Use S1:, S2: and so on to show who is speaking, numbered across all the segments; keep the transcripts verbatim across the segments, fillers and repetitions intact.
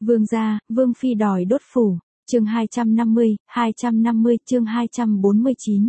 S1: Vương gia, Vương phi đòi đốt phủ. Chương hai trăm năm mươi, hai trăm năm mươi, chương hai trăm bốn mươi chín.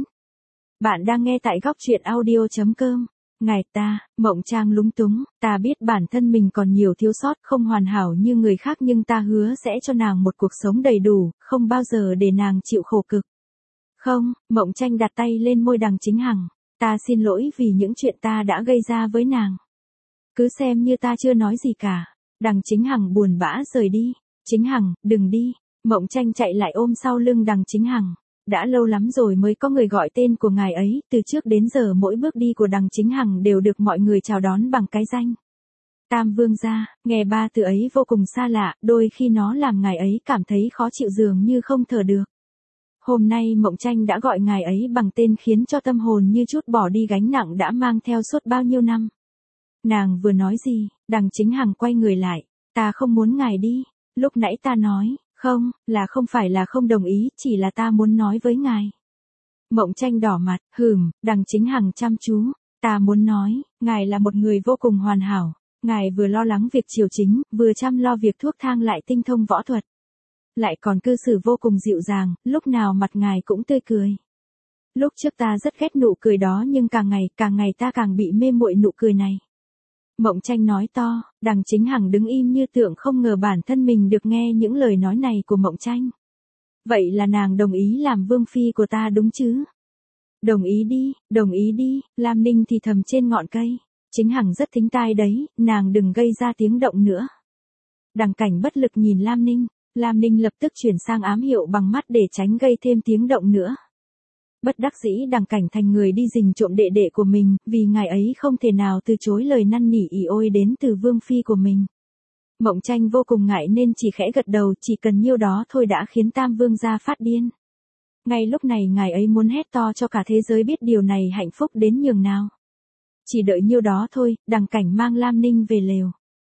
S1: Bạn đang nghe tại góc truyện audio chấm com. Ngài ta, Mộng Trang lúng túng, ta biết bản thân mình còn nhiều thiếu sót, không hoàn hảo như người khác, nhưng ta hứa sẽ cho nàng một cuộc sống đầy đủ, không bao giờ để nàng chịu khổ cực. Không, Mộng Tranh đặt tay lên môi Đằng Chính Hằng, ta xin lỗi vì những chuyện ta đã gây ra với nàng. Cứ xem như ta chưa nói gì cả. Đằng Chính Hằng buồn bã rời đi. Chính Hằng, đừng đi. Mộng Tranh chạy lại ôm sau lưng Đằng Chính Hằng. Đã lâu lắm rồi mới có người gọi tên của ngài ấy, từ trước đến giờ mỗi bước đi của Đằng Chính Hằng đều được mọi người chào đón bằng cái danh Tam Vương gia. Nghe ba từ ấy vô cùng xa lạ, đôi khi nó làm ngài ấy cảm thấy khó chịu dường như không thở được. Hôm nay Mộng Tranh đã gọi ngài ấy bằng tên khiến cho tâm hồn như chút bỏ đi gánh nặng đã mang theo suốt bao nhiêu năm. Nàng vừa nói gì, Đằng Chính Hằng quay người lại, ta không muốn ngài đi, lúc nãy ta nói, không, là không phải là không đồng ý, chỉ là ta muốn nói với ngài. Mộng Tranh đỏ mặt, hừm, Đằng Chính Hằng chăm chú, ta muốn nói, ngài là một người vô cùng hoàn hảo, ngài vừa lo lắng việc triều chính, vừa chăm lo việc thuốc thang lại tinh thông võ thuật. Lại còn cư xử vô cùng dịu dàng, lúc nào mặt ngài cũng tươi cười. Lúc trước ta rất ghét nụ cười đó nhưng càng ngày, càng ngày ta càng bị mê muội nụ cười này. Mộng Tranh nói to, Đằng Chính Hằng đứng im như tượng không ngờ bản thân mình được nghe những lời nói này của Mộng Tranh. Vậy là nàng đồng ý làm vương phi của ta đúng chứ? Đồng ý đi, đồng ý đi, Lam Ninh thì thầm trên ngọn cây. Chính Hằng rất thính tai đấy, nàng đừng gây ra tiếng động nữa. Đằng Cảnh bất lực nhìn Lam Ninh, Lam Ninh lập tức chuyển sang ám hiệu bằng mắt để tránh gây thêm tiếng động nữa. Bất đắc dĩ Đằng Cảnh thành người đi rình trộm đệ đệ của mình, vì ngài ấy không thể nào từ chối lời năn nỉ ỉ ôi đến từ vương phi của mình. Mộng Tranh vô cùng ngại nên chỉ khẽ gật đầu, chỉ cần nhiêu đó thôi đã khiến Tam Vương gia phát điên. Ngay lúc này ngài ấy muốn hét to cho cả thế giới biết điều này hạnh phúc đến nhường nào. Chỉ đợi nhiêu đó thôi, Đằng Cảnh mang Lam Ninh về lều.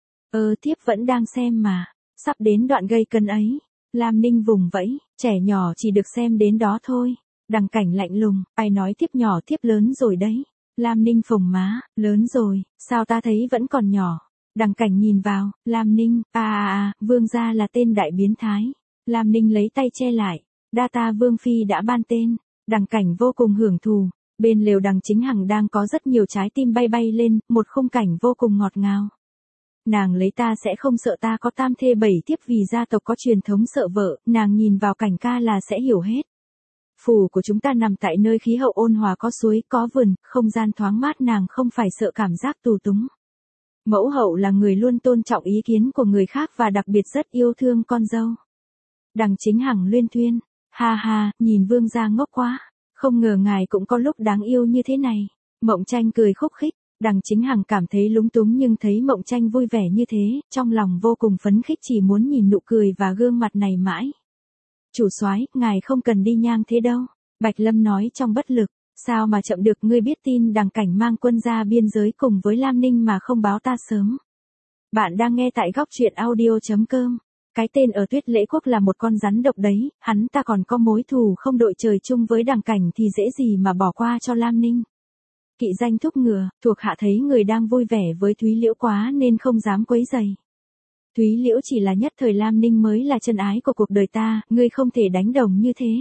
S1: Ơ thiếp vẫn đang xem mà, sắp đến đoạn gây cấn ấy. Lam Ninh vùng vẫy, trẻ nhỏ chỉ được xem đến đó thôi. Đằng Cảnh lạnh lùng, ai nói thiếp nhỏ thiếp lớn rồi đấy. Lam Ninh phồng má, lớn rồi, sao ta thấy vẫn còn nhỏ. Đằng Cảnh nhìn vào, Lam Ninh, à à à, vương gia là tên đại biến thái. Lam Ninh lấy tay che lại, đa ta vương phi đã ban tên. Đằng Cảnh vô cùng hưởng thụ, bên lều Đằng Chính Hằng đang có rất nhiều trái tim bay bay lên, một khung cảnh vô cùng ngọt ngào. Nàng lấy ta sẽ không sợ ta có tam thê bảy thiếp vì gia tộc có truyền thống sợ vợ, nàng nhìn vào Cảnh ca là sẽ hiểu hết. Phủ của chúng ta nằm tại nơi khí hậu ôn hòa, có suối, có vườn, không gian thoáng mát, nàng không phải sợ cảm giác tù túng. Mẫu hậu là người luôn tôn trọng ý kiến của người khác và đặc biệt rất yêu thương con dâu. Đằng Chính Hằng luyên thuyên, ha ha, nhìn vương gia ngốc quá, không ngờ ngài cũng có lúc đáng yêu như thế này. Mộng Tranh cười khúc khích, Đằng Chính Hằng cảm thấy lúng túng nhưng thấy Mộng Tranh vui vẻ như thế, trong lòng vô cùng phấn khích, chỉ muốn nhìn nụ cười và gương mặt này mãi. Chủ soái, ngài không cần đi nhang thế đâu. Bạch Lâm nói trong bất lực, sao mà chậm được, ngươi biết tin Đằng Cảnh mang quân ra biên giới cùng với Lam Ninh mà không báo ta sớm. Bạn đang nghe tại góc truyện audio chấm com. Cái tên ở Tuyết Lễ Quốc là một con rắn độc đấy, hắn ta còn có mối thù không đội trời chung với Đằng Cảnh thì dễ gì mà bỏ qua cho Lam Ninh. Kỵ danh thúc ngựa, thuộc hạ thấy người đang vui vẻ với Thúy Liễu quá nên không dám quấy rầy. Thúy Liễu chỉ là nhất thời, Lam Ninh mới là chân ái của cuộc đời ta, ngươi không thể đánh đồng như thế.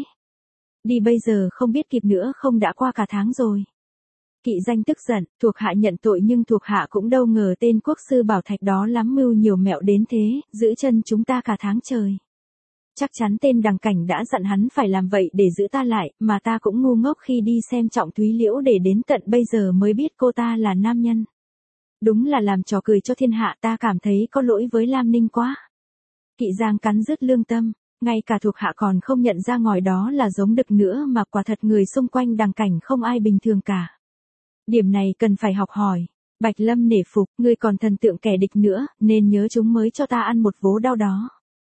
S1: Đi bây giờ không biết kịp nữa không, đã qua cả tháng rồi. Kỵ danh tức giận, thuộc hạ nhận tội, nhưng thuộc hạ cũng đâu ngờ tên quốc sư Bảo Thạch đó lắm mưu nhiều mẹo đến thế, giữ chân chúng ta cả tháng trời. Chắc chắn tên Đằng Cảnh đã dặn hắn phải làm vậy để giữ ta lại, mà ta cũng ngu ngốc khi đi xem trọng Thúy Liễu để đến tận bây giờ mới biết cô ta là nam nhân. Đúng là làm trò cười cho thiên hạ, ta cảm thấy có lỗi với Lam Ninh quá. Kỵ Giang cắn rứt lương tâm, ngay cả thuộc hạ còn không nhận ra ngòi đó là giống đực nữa, mà quả thật người xung quanh Đằng Cảnh không ai bình thường cả. Điểm này cần phải học hỏi. Bạch Lâm nể phục, ngươi còn thần tượng kẻ địch nữa, nên nhớ chúng mới cho ta ăn một vố đau đó.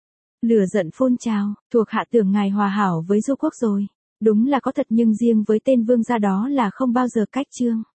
S1: Lửa giận phun trào, thuộc hạ tưởng ngài hòa hảo với Du Quốc rồi. Đúng là có thật, nhưng riêng với tên vương gia đó là không bao giờ cách chương.